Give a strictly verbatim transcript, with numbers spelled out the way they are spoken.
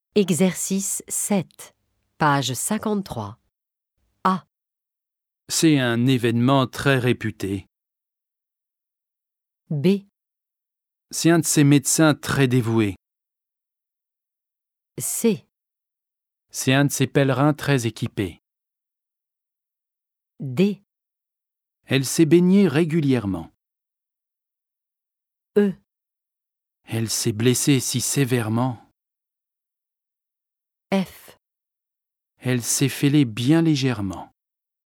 Exercice sept, page cinquante-trois. A. C'est un événement très réputé. B. C'est un de ces médecins très dévoués. C. C'est un de ces pèlerins très équipés. D. Elle s'est baignée régulièrement. E. Elle s'est blessée si sévèrement. F. Elle s'est fêlée bien légèrement.